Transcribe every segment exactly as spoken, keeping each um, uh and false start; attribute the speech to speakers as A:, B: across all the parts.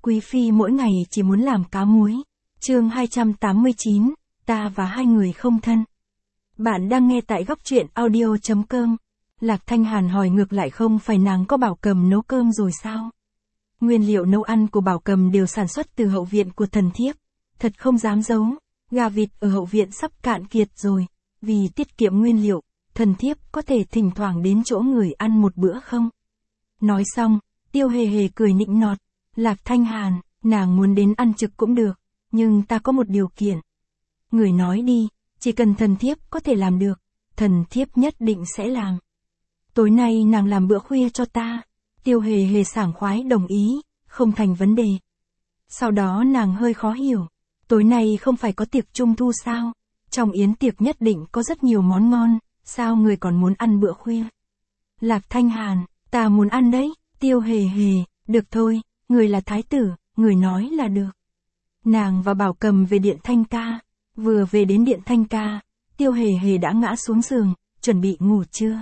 A: Quý phi mỗi ngày chỉ muốn làm cá muối. Chương hai trăm tám mươi chín, ta và hai người không thân. Bạn đang nghe tại góc truyện audio chấm com. Lạc Thanh Hàn hỏi ngược lại, không phải nàng có Bảo Cầm nấu cơm rồi sao? Nguyên liệu nấu ăn của Bảo Cầm đều sản xuất từ hậu viện của thần thiếp. Thật không dám giấu, gà vịt ở hậu viện sắp cạn kiệt rồi. Vì tiết kiệm nguyên liệu, thần thiếp có thể thỉnh thoảng đến chỗ người ăn một bữa không? Nói xong, Tiêu Hề Hề cười nịnh nọt. Lạc Thanh Hàn, nàng muốn đến ăn trực cũng được, nhưng ta có một điều kiện. Người nói đi, chỉ cần thần thiếp có thể làm được, thần thiếp nhất định sẽ làm. Tối nay nàng làm bữa khuya cho ta. Tiêu Hề Hề sảng khoái đồng ý, không thành vấn đề. Sau đó nàng hơi khó hiểu, tối nay không phải có tiệc trung thu sao? Trong yến tiệc nhất định có rất nhiều món ngon, sao người còn muốn ăn bữa khuya? Lạc Thanh Hàn, ta muốn ăn đấy. Tiêu Hề Hề, được thôi, người là thái tử, người nói là được. Nàng và Bảo Cầm về điện Thanh Ca. Vừa về đến điện Thanh Ca, Tiêu Hề Hề đã ngã xuống giường, chuẩn bị ngủ trưa.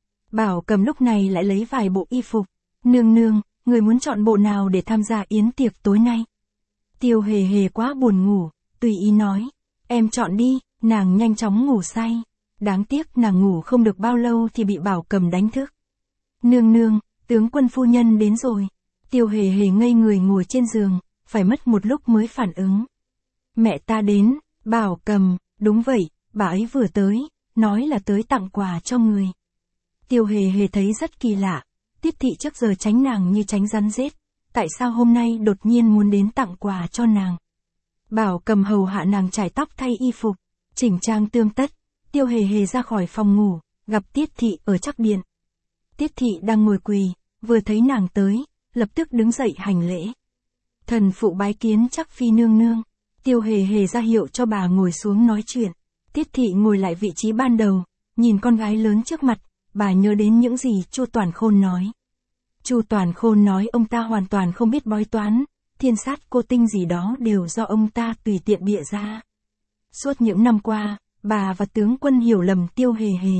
A: Bảo Cầm lúc này lại lấy vài bộ y phục. Nương nương, người muốn chọn bộ nào để tham gia yến tiệc tối nay? Tiêu Hề Hề quá buồn ngủ, tùy ý nói. Em chọn đi. Nàng nhanh chóng ngủ say. Đáng tiếc nàng ngủ không được bao lâu thì bị Bảo Cầm đánh thức. Nương nương, tướng quân phu nhân đến rồi. Tiêu Hề Hề ngây người ngồi trên giường, phải mất một lúc mới phản ứng. Mẹ ta đến. Bảo Cầm, đúng vậy, bà ấy vừa tới, nói là tới tặng quà cho người. Tiêu Hề Hề thấy rất kỳ lạ, Tiết thị trước giờ tránh nàng như tránh rắn rết, tại sao hôm nay đột nhiên muốn đến tặng quà cho nàng? Bảo Cầm hầu hạ nàng chải tóc thay y phục, chỉnh trang tươm tất. Tiêu Hề Hề ra khỏi phòng ngủ, gặp Tiết thị ở trắc điện. Tiết thị đang ngồi quỳ, vừa thấy nàng tới, lập tức đứng dậy hành lễ. Thần phụ bái kiến Trắc phi nương nương. Tiêu Hề Hề ra hiệu cho bà ngồi xuống nói chuyện. Tiết thị ngồi lại vị trí ban đầu, nhìn con gái lớn trước mặt, bà nhớ đến những gì Chu Toàn Khôn nói. Chu Toàn Khôn nói ông ta hoàn toàn không biết bói toán, thiên sát cô tinh gì đó đều do ông ta tùy tiện bịa ra. Suốt những năm qua, bà và tướng quân hiểu lầm Tiêu Hề Hề.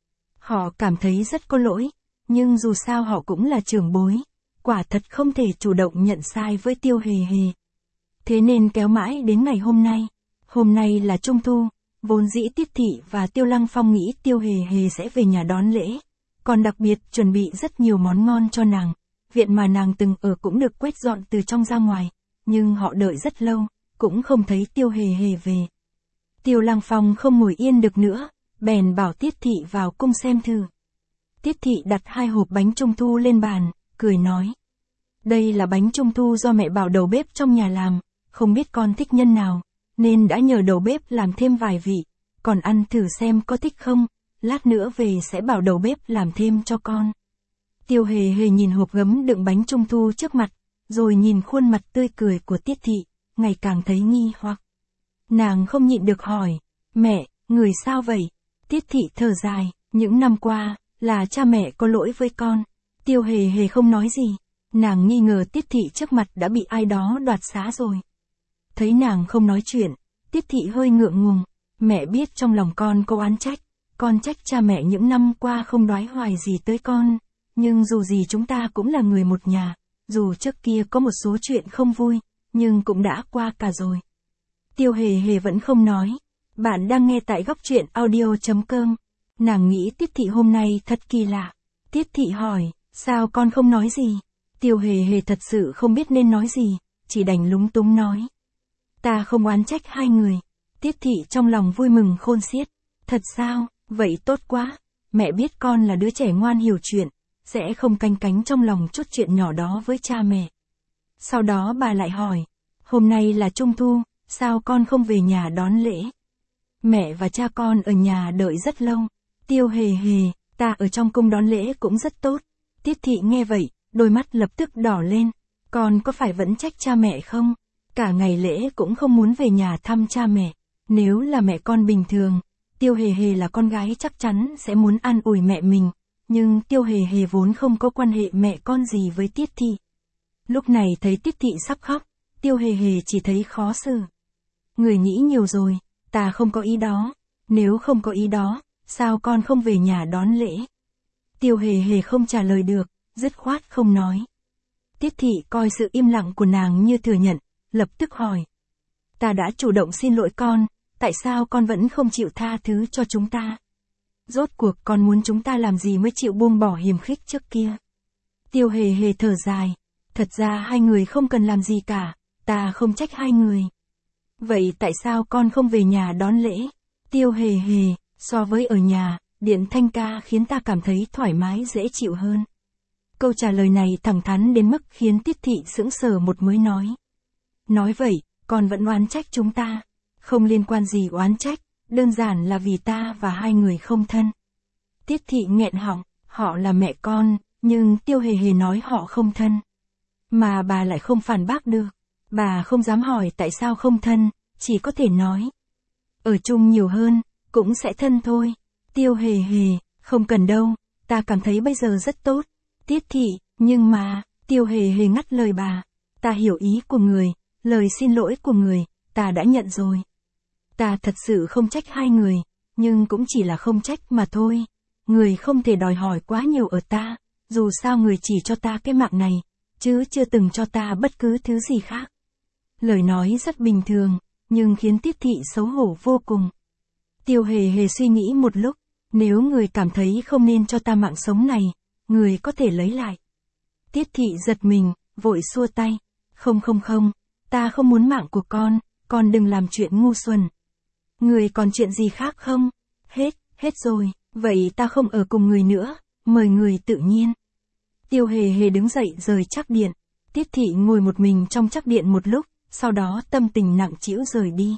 A: Họ cảm thấy rất có lỗi, nhưng dù sao họ cũng là trưởng bối, quả thật không thể chủ động nhận sai với Tiêu Hề Hề. Thế nên kéo mãi đến ngày hôm nay. Hôm nay là Trung Thu, vốn dĩ Tiết thị và Tiêu Lăng Phong nghĩ Tiêu Hề Hề sẽ về nhà đón lễ, còn đặc biệt chuẩn bị rất nhiều món ngon cho nàng. Viện mà nàng từng ở cũng được quét dọn từ trong ra ngoài, nhưng họ đợi rất lâu, cũng không thấy Tiêu Hề Hề về. Tiêu Lăng Phong không ngồi yên được nữa, bèn bảo Tiết thị vào cung xem thử. Tiết thị đặt hai hộp bánh trung thu lên bàn, cười nói. Đây là bánh trung thu do mẹ bảo đầu bếp trong nhà làm, không biết con thích nhân nào, nên đã nhờ đầu bếp làm thêm vài vị, còn ăn thử xem có thích không, lát nữa về sẽ bảo đầu bếp làm thêm cho con. Tiêu Hề Hề nhìn hộp gấm đựng bánh trung thu trước mặt, rồi nhìn khuôn mặt tươi cười của Tiết thị, ngày càng thấy nghi hoặc. Nàng không nhịn được hỏi, mẹ, người sao vậy? Tiết thị thở dài, những năm qua, là cha mẹ có lỗi với con. Tiêu Hề Hề không nói gì, nàng nghi ngờ Tiết thị trước mặt đã bị ai đó đoạt xá rồi. Thấy nàng không nói chuyện, Tiết thị hơi ngượng ngùng, mẹ biết trong lòng con có oán trách, con trách cha mẹ những năm qua không đoái hoài gì tới con, nhưng dù gì chúng ta cũng là người một nhà, dù trước kia có một số chuyện không vui, nhưng cũng đã qua cả rồi. Tiêu Hề Hề vẫn không nói. Bạn đang nghe tại góc truyện audio chấm com. Nàng nghĩ Tiết thị hôm nay thật kỳ lạ. Tiết thị hỏi, sao con không nói gì? Tiêu Hề Hề thật sự không biết nên nói gì, chỉ đành lúng túng nói. Ta không oán trách hai người. Tiết thị trong lòng vui mừng khôn xiết. Thật sao, vậy tốt quá. Mẹ biết con là đứa trẻ ngoan hiểu chuyện, sẽ không canh cánh trong lòng chút chuyện nhỏ đó với cha mẹ. Sau đó bà lại hỏi, hôm nay là Trung Thu, sao con không về nhà đón lễ? Mẹ và cha con ở nhà đợi rất lâu. Tiêu Hề Hề, ta ở trong cung đón lễ cũng rất tốt. Tiết thị nghe vậy, đôi mắt lập tức đỏ lên. Con có phải vẫn trách cha mẹ không? Cả ngày lễ cũng không muốn về nhà thăm cha mẹ. Nếu là mẹ con bình thường, Tiêu Hề Hề là con gái chắc chắn sẽ muốn an ủi mẹ mình. Nhưng Tiêu Hề Hề vốn không có quan hệ mẹ con gì với Tiết thị. Lúc này thấy Tiết thị sắp khóc, Tiêu Hề Hề chỉ thấy khó xử. Người nghĩ nhiều rồi, ta không có ý đó. Nếu không có ý đó, sao con không về nhà đón lễ? Tiêu Hề Hề không trả lời được, dứt khoát không nói. Tiết thị coi sự im lặng của nàng như thừa nhận, lập tức hỏi. Ta đã chủ động xin lỗi con, tại sao con vẫn không chịu tha thứ cho chúng ta? Rốt cuộc con muốn chúng ta làm gì mới chịu buông bỏ hiềm khích trước kia? Tiêu hề hề thở dài. Thật ra hai người không cần làm gì cả, ta không trách hai người. Vậy tại sao con không về nhà đón lễ? Tiêu hề hề, so với ở nhà, điện thanh ca khiến ta cảm thấy thoải mái dễ chịu hơn. Câu trả lời này thẳng thắn đến mức khiến Tiết thị sững sờ một mới nói. Nói vậy, con vẫn oán trách chúng ta. Không liên quan gì oán trách, đơn giản là vì ta và hai người không thân. Tiết thị nghẹn họng, họ là mẹ con, nhưng Tiêu hề hề nói họ không thân. Mà bà lại không phản bác được. Bà không dám hỏi tại sao không thân, chỉ có thể nói. Ở chung nhiều hơn, cũng sẽ thân thôi. Tiêu hề hề, không cần đâu, ta cảm thấy bây giờ rất tốt. Tiết thị, nhưng mà, Tiêu hề hề ngắt lời bà. Ta hiểu ý của người, lời xin lỗi của người, ta đã nhận rồi. Ta thật sự không trách hai người, nhưng cũng chỉ là không trách mà thôi. Người không thể đòi hỏi quá nhiều ở ta, dù sao người chỉ cho ta cái mạng này, chứ chưa từng cho ta bất cứ thứ gì khác. Lời nói rất bình thường, nhưng khiến Tiết thị xấu hổ vô cùng. Tiêu hề hề suy nghĩ một lúc, nếu người cảm thấy không nên cho ta mạng sống này, người có thể lấy lại. Tiết thị giật mình, vội xua tay. Không không không, ta không muốn mạng của con, con đừng làm chuyện ngu xuẩn. Người còn chuyện gì khác không? Hết, hết rồi, vậy ta không ở cùng người nữa, mời người tự nhiên. Tiêu hề hề đứng dậy rời trắc điện. Tiết thị ngồi một mình trong trắc điện một lúc, sau đó tâm tình nặng trĩu rời đi.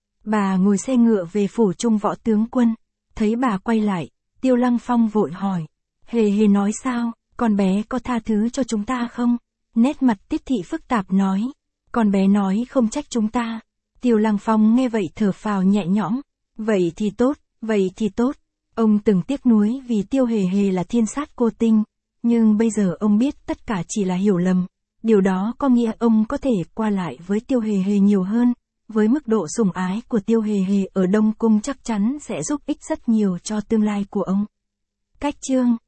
A: Bà ngồi xe ngựa về phủ trung võ tướng quân. Thấy bà quay lại, Tiêu Lăng Phong vội hỏi. Hề hề nói sao, con bé có tha thứ cho chúng ta không? Nét mặt Tiết thị phức tạp nói. Con bé nói không trách chúng ta. Tiêu Lăng Phong nghe vậy thở phào nhẹ nhõm. Vậy thì tốt, vậy thì tốt. Ông từng tiếc nuối vì Tiêu hề hề là thiên sát cô tinh. Nhưng bây giờ ông biết tất cả chỉ là hiểu lầm. Điều đó có nghĩa ông có thể qua lại với Tiêu hề hề nhiều hơn. Với mức độ sủng ái của Tiêu hề hề ở Đông Cung chắc chắn sẽ giúp ích rất nhiều cho tương lai của ông. Cách chương